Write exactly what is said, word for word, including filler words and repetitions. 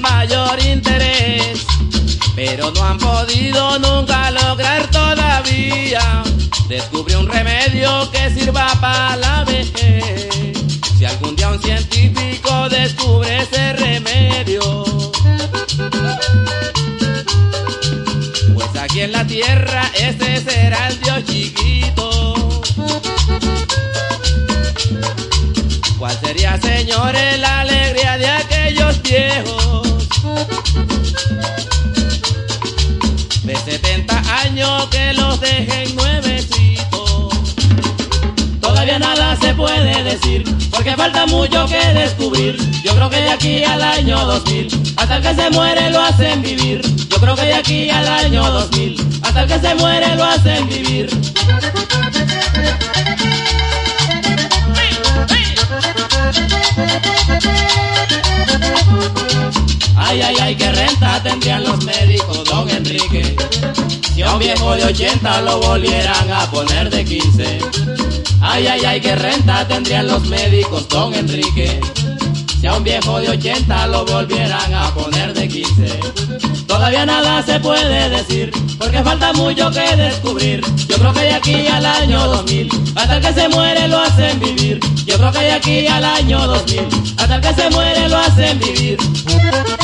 mayor interés, pero no han podido nunca lograr todavía descubrir un remedio que sirva para la vejez. Si algún día un científico descubre ese remedio, pues aquí en la tierra ese será el Dios chiquito. ¿Cuál sería, señores, la alegría de aquellos viejos de setenta años que los dejen nuevecitos? Todavía nada se puede decir, porque falta mucho que descubrir. Yo creo que de aquí al año dos mil, hasta el que se muere lo hacen vivir. Yo creo que de aquí al año dos mil, hasta el que se muere lo hacen vivir. Ay, ay, ay, qué renta tendrían los médicos, don Enrique, si a un viejo de ochenta lo volvieran a poner de quince. Ay, ay, ay, qué renta tendrían los médicos, don Enrique, si a un viejo de ochenta lo volvieran a poner de quince. Todavía nada se puede decir, porque falta mucho que descubrir. Yo creo que de aquí al año dos mil, hasta el que se muere lo hacen vivir. Yo creo que de aquí al año dos mil, hasta el que se muere lo hacen vivir.